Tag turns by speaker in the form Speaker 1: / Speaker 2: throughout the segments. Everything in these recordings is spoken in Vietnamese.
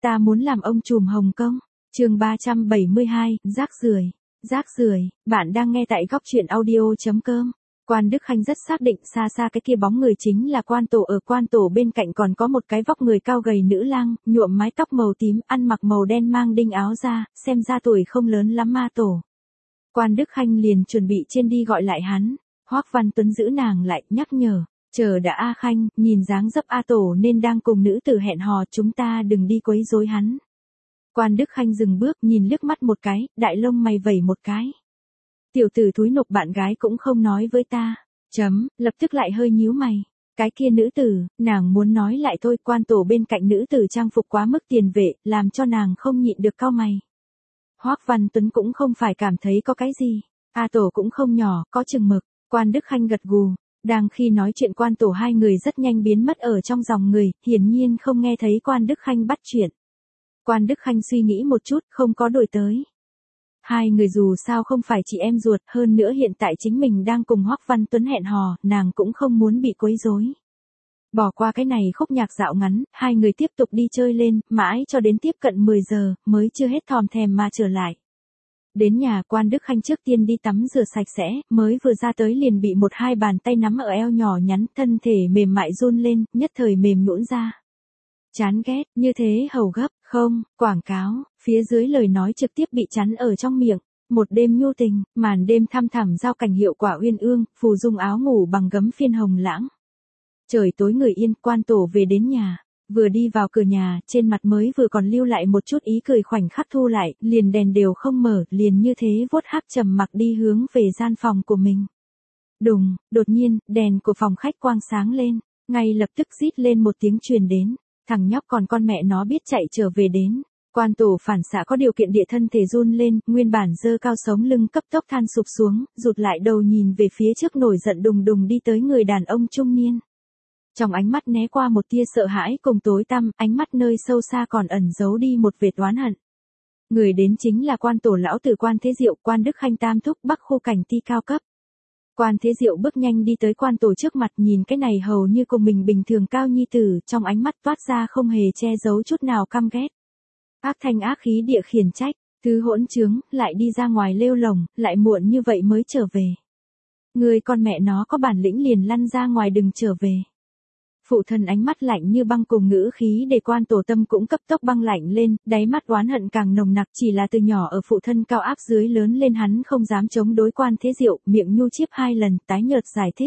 Speaker 1: ta muốn làm ông trùm Hồng Kông. Chương 372, rác rưởi. Rác rưởi, bạn đang nghe tại góc truyện audio.com. Quan Đức Khanh rất xác định xa xa cái kia bóng người chính là quan tổ, ở quan tổ bên cạnh còn có một cái vóc người cao gầy nữ lang, nhuộm mái tóc màu tím, ăn mặc màu đen mang đinh áo ra, xem ra tuổi không lớn lắm ma tổ. Quan Đức Khanh liền chuẩn bị trên đi gọi lại hắn. Hoắc Văn Tuấn giữ nàng lại, nhắc nhở, chờ đã A Khanh, nhìn dáng dấp A tổ nên đang cùng nữ tử hẹn hò, chúng ta đừng đi quấy rối hắn. Quan Đức Khanh dừng bước, nhìn liếc mắt một cái, đại lông mày vẩy một cái. Tiểu tử thúi nộp bạn gái cũng không nói với ta. Lập tức lại hơi nhíu mày. Cái kia nữ tử, nàng muốn nói lại thôi, quan tổ bên cạnh nữ tử trang phục quá mức tiền vệ, làm cho nàng không nhịn được cau mày. Hoắc Văn Tuấn cũng không phải cảm thấy có cái gì. A tổ cũng không nhỏ, có chừng mực. Quan Đức Khanh gật gù. Đang khi nói chuyện quan tổ hai người rất nhanh biến mất ở trong dòng người, hiển nhiên không nghe thấy Quan Đức Khanh bắt chuyện. Quan Đức Khanh suy nghĩ một chút, không có đuổi tới. Hai người dù sao không phải chị em ruột, hơn nữa hiện tại chính mình đang cùng Hoắc Văn Tuấn hẹn hò, nàng cũng không muốn bị quấy rối. Bỏ qua cái này khúc nhạc dạo ngắn, hai người tiếp tục đi chơi lên, mãi cho đến tiếp cận 10 giờ, mới chưa hết thòm thèm mà trở lại. Đến nhà, Quan Đức Khanh trước tiên đi tắm rửa sạch sẽ, mới vừa ra tới liền bị một hai bàn tay nắm ở eo nhỏ nhắn, thân thể mềm mại run lên, nhất thời mềm nhũn ra. Chán ghét, như thế hầu gấp, không, quảng cáo, phía dưới lời nói trực tiếp bị chắn ở trong miệng. Một đêm nhu tình, màn đêm thăm thẳm giao cảnh hiệu quả uyên ương, phù dung áo ngủ bằng gấm phiên hồng lãng. Trời tối người yên, quan tổ về đến nhà. Vừa đi vào cửa nhà, trên mặt mới vừa còn lưu lại một chút ý cười khoảnh khắc thu lại, liền đèn đều không mở, liền như thế vuốt hắc trầm mặc đi hướng về gian phòng của mình. Đùng, đột nhiên, đèn của phòng khách quang sáng lên, ngay lập tức rít lên một tiếng truyền đến. Thằng nhóc còn con mẹ nó biết chạy trở về đến. Quan tổ phản xạ có điều kiện địa thân thể run lên, nguyên bản dơ cao sống lưng cấp tốc than sụp xuống, rụt lại đầu nhìn về phía trước nổi giận đùng đùng đi tới người đàn ông trung niên. Trong ánh mắt né qua một tia sợ hãi cùng tối tăm, ánh mắt nơi sâu xa còn ẩn giấu đi một vệt oán hận. Người đến chính là quan tổ lão tử Quan Thế Diệu, Quan Đức Khanh tam thúc Bắc khu cảnh ti cao cấp. Quan Thế Diệu bước nhanh đi tới quan tổ trước mặt, nhìn cái này hầu như cùng mình bình thường cao nhi tử, trong ánh mắt toát ra không hề che giấu chút nào căm ghét. Ác thanh ác khí địa khiển trách, thứ hỗn trướng, lại đi ra ngoài lêu lồng, lại muộn như vậy mới trở về. Người con mẹ nó có bản lĩnh liền lăn ra ngoài đừng trở về. Phụ thân ánh mắt lạnh như băng cùng ngữ khí để quan tổ tâm cũng cấp tốc băng lạnh lên, đáy mắt oán hận càng nồng nặc, chỉ là từ nhỏ ở phụ thân cao áp dưới lớn lên hắn không dám chống đối Quan Thế Diệu, miệng nhu chiếp hai lần, tái nhợt giải thích.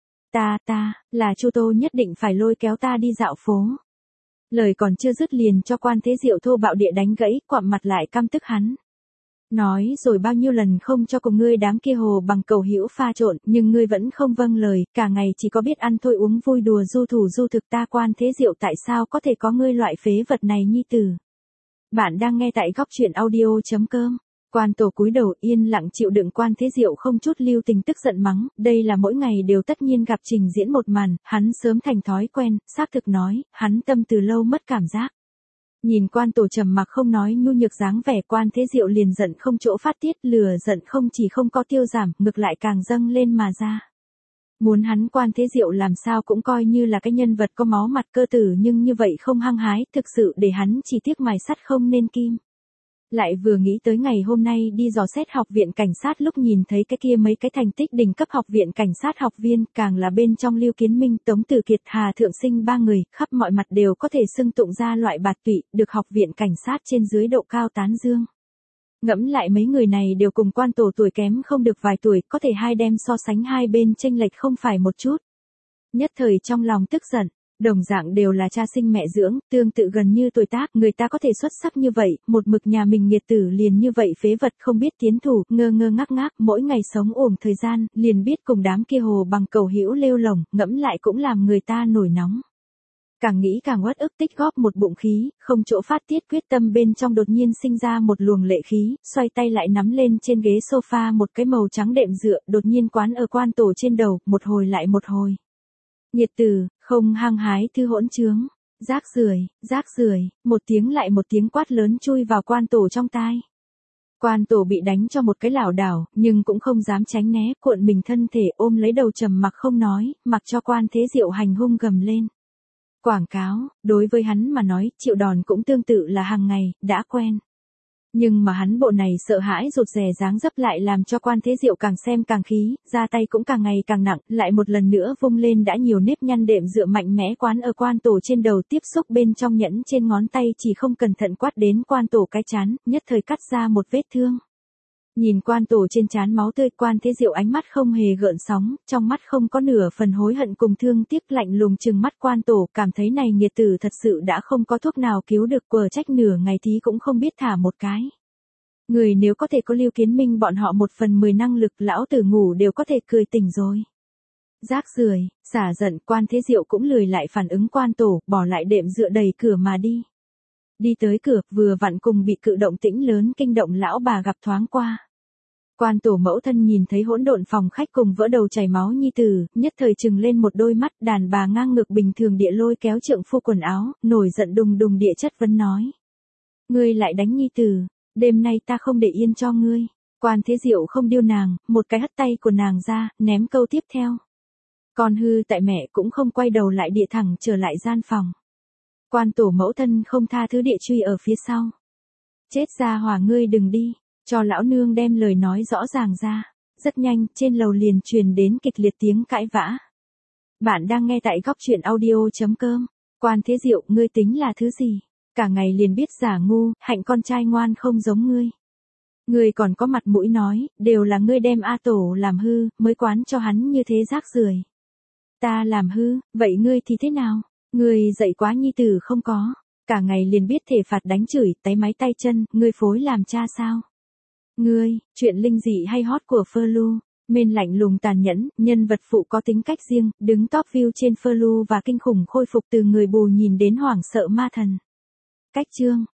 Speaker 1: Là Chu Tô nhất định phải lôi kéo ta đi dạo phố. Lời còn chưa dứt liền cho Quan Thế Diệu thô bạo địa đánh gãy, quặm mặt lại căm tức hắn. Nói rồi bao nhiêu lần không cho cùng ngươi đám kia hồ bằng cầu hữu pha trộn, nhưng ngươi vẫn không vâng lời, cả ngày chỉ có biết ăn thôi uống vui đùa du thủ du thực, ta Quan Thế Diệu tại sao có thể có ngươi loại phế vật này nhi tử. Bạn đang nghe tại góc truyện audio.com. Quan tổ cúi đầu yên lặng chịu đựng Quan Thế Diệu không chút lưu tình tức giận mắng, đây là mỗi ngày đều tất nhiên gặp trình diễn một màn, hắn sớm thành thói quen, xác thực nói, hắn tâm từ lâu mất cảm giác. Nhìn quan tổ trầm mặc không nói nhu nhược dáng vẻ, Quan Thế Diệu liền giận không chỗ phát tiết, lửa giận không chỉ không có tiêu giảm, ngược lại càng dâng lên mà ra. Muốn hắn Quan Thế Diệu làm sao cũng coi như là cái nhân vật có máu mặt cơ tử, nhưng như vậy không hăng hái, thực sự để hắn chỉ tiếc mài sắt không nên kim. Lại vừa nghĩ tới ngày hôm nay đi dò xét học viện cảnh sát lúc nhìn thấy cái kia mấy cái thành tích đỉnh cấp học viện cảnh sát học viên, càng là bên trong Lưu Kiến Minh, Tống Tử Kiệt, Hà Thượng Sinh ba người, khắp mọi mặt đều có thể xưng tụng ra loại bạt tụy, được học viện cảnh sát trên dưới độ cao tán dương. Ngẫm lại mấy người này đều cùng quan tổ tuổi kém không được vài tuổi, có thể hai đem so sánh hai bên chênh lệch không phải một chút. Nhất thời trong lòng tức giận. Đồng dạng đều là cha sinh mẹ dưỡng, tương tự gần như tuổi tác, người ta có thể xuất sắc như vậy, một mực nhà mình nghiệt tử liền như vậy phế vật không biết tiến thủ, ngơ ngơ ngác ngác, mỗi ngày sống uổng thời gian, liền biết cùng đám kia hồ bằng cầu hữu lêu lồng, ngẫm lại cũng làm người ta nổi nóng. Càng nghĩ càng uất ức, tích góp một bụng khí, không chỗ phát tiết, quyết tâm bên trong đột nhiên sinh ra một luồng lệ khí, xoay tay lại nắm lên trên ghế sofa một cái màu trắng đệm dựa, đột nhiên quán ở quan tổ trên đầu, một hồi lại một hồi. Nhiệt tử, không hăng hái thư hỗn trướng, rác rưởi, một tiếng lại một tiếng quát lớn chui vào quan tổ trong tai. Quan tổ bị đánh cho một cái lảo đảo, nhưng cũng không dám tránh né, cuộn mình thân thể ôm lấy đầu trầm mặc không nói, mặc cho Quan Thế Diệu hành hung gầm lên. Quảng cáo, đối với hắn mà nói, chịu đòn cũng tương tự là hàng ngày, đã quen. Nhưng mà hắn bộ này sợ hãi rụt rè dáng dấp lại làm cho Quan Thế Diệu càng xem càng khí, ra tay cũng càng ngày càng nặng, lại một lần nữa vung lên đã nhiều nếp nhăn đệm dựa mạnh mẽ quán ở Quan Tổ trên đầu, tiếp xúc bên trong nhẫn trên ngón tay chỉ không cẩn thận quát đến Quan Tổ cái trán, nhất thời cắt ra một vết thương. Nhìn Quan Tổ trên trán máu tươi, Quan Thế Diệu ánh mắt không hề gợn sóng, trong mắt không có nửa phần hối hận cùng thương tiếc, lạnh lùng trừng mắt Quan Tổ, cảm thấy này nghiệt tử thật sự đã không có thuốc nào cứu được, quờ trách nửa ngày tí cũng không biết thả một cái. Người nếu có thể có Lưu Kiến Minh bọn họ 1/10 năng lực, lão tử ngủ đều có thể cười tỉnh rồi. Rác rưởi, xả giận, Quan Thế Diệu cũng lười lại phản ứng Quan Tổ, bỏ lại đệm dựa đẩy cửa mà đi. Đi tới cửa, vừa vặn cùng bị cự động tĩnh lớn kinh động lão bà gặp thoáng qua. Quan Tổ mẫu thân nhìn thấy hỗn độn phòng khách cùng vỡ đầu chảy máu nhi tử, nhất thời trừng lên một đôi mắt, đàn bà ngang ngược bình thường địa lôi kéo trượng phu quần áo, nổi giận đùng đùng địa chất vấn nói. Ngươi lại đánh nhi tử, đêm nay ta không để yên cho ngươi. Quan Thế Diệu không điêu nàng, một cái hất tay của nàng ra, ném câu tiếp theo. Con hư tại mẹ cũng không quay đầu lại địa thẳng trở lại gian phòng. Quan Tổ mẫu thân không tha thứ địa truy ở phía sau. Chết ra hỏa ngươi đừng đi, cho lão nương đem lời nói rõ ràng ra. Rất nhanh, trên lầu liền truyền đến kịch liệt tiếng cãi vã. Bạn đang nghe tại góc truyện audio.com. Quan Thế Diệu, ngươi tính là thứ gì? Cả ngày liền biết giả ngu, hạnh con trai ngoan không giống ngươi. Ngươi còn có mặt mũi nói, đều là ngươi đem A Tổ làm hư, mới quán cho hắn như thế rác rưởi. Ta làm hư, vậy ngươi thì thế nào? Ngươi dạy quá nhi tử không có, cả ngày liền biết thể phạt đánh chửi, táy máy tay chân, ngươi phối làm cha sao? Ngươi, chuyện linh dị hay hot của Flu, men lạnh lùng tàn nhẫn, nhân vật phụ có tính cách riêng, đứng top view trên Flu và kinh khủng khôi phục từ người bù nhìn đến hoảng sợ ma thần. Cách chương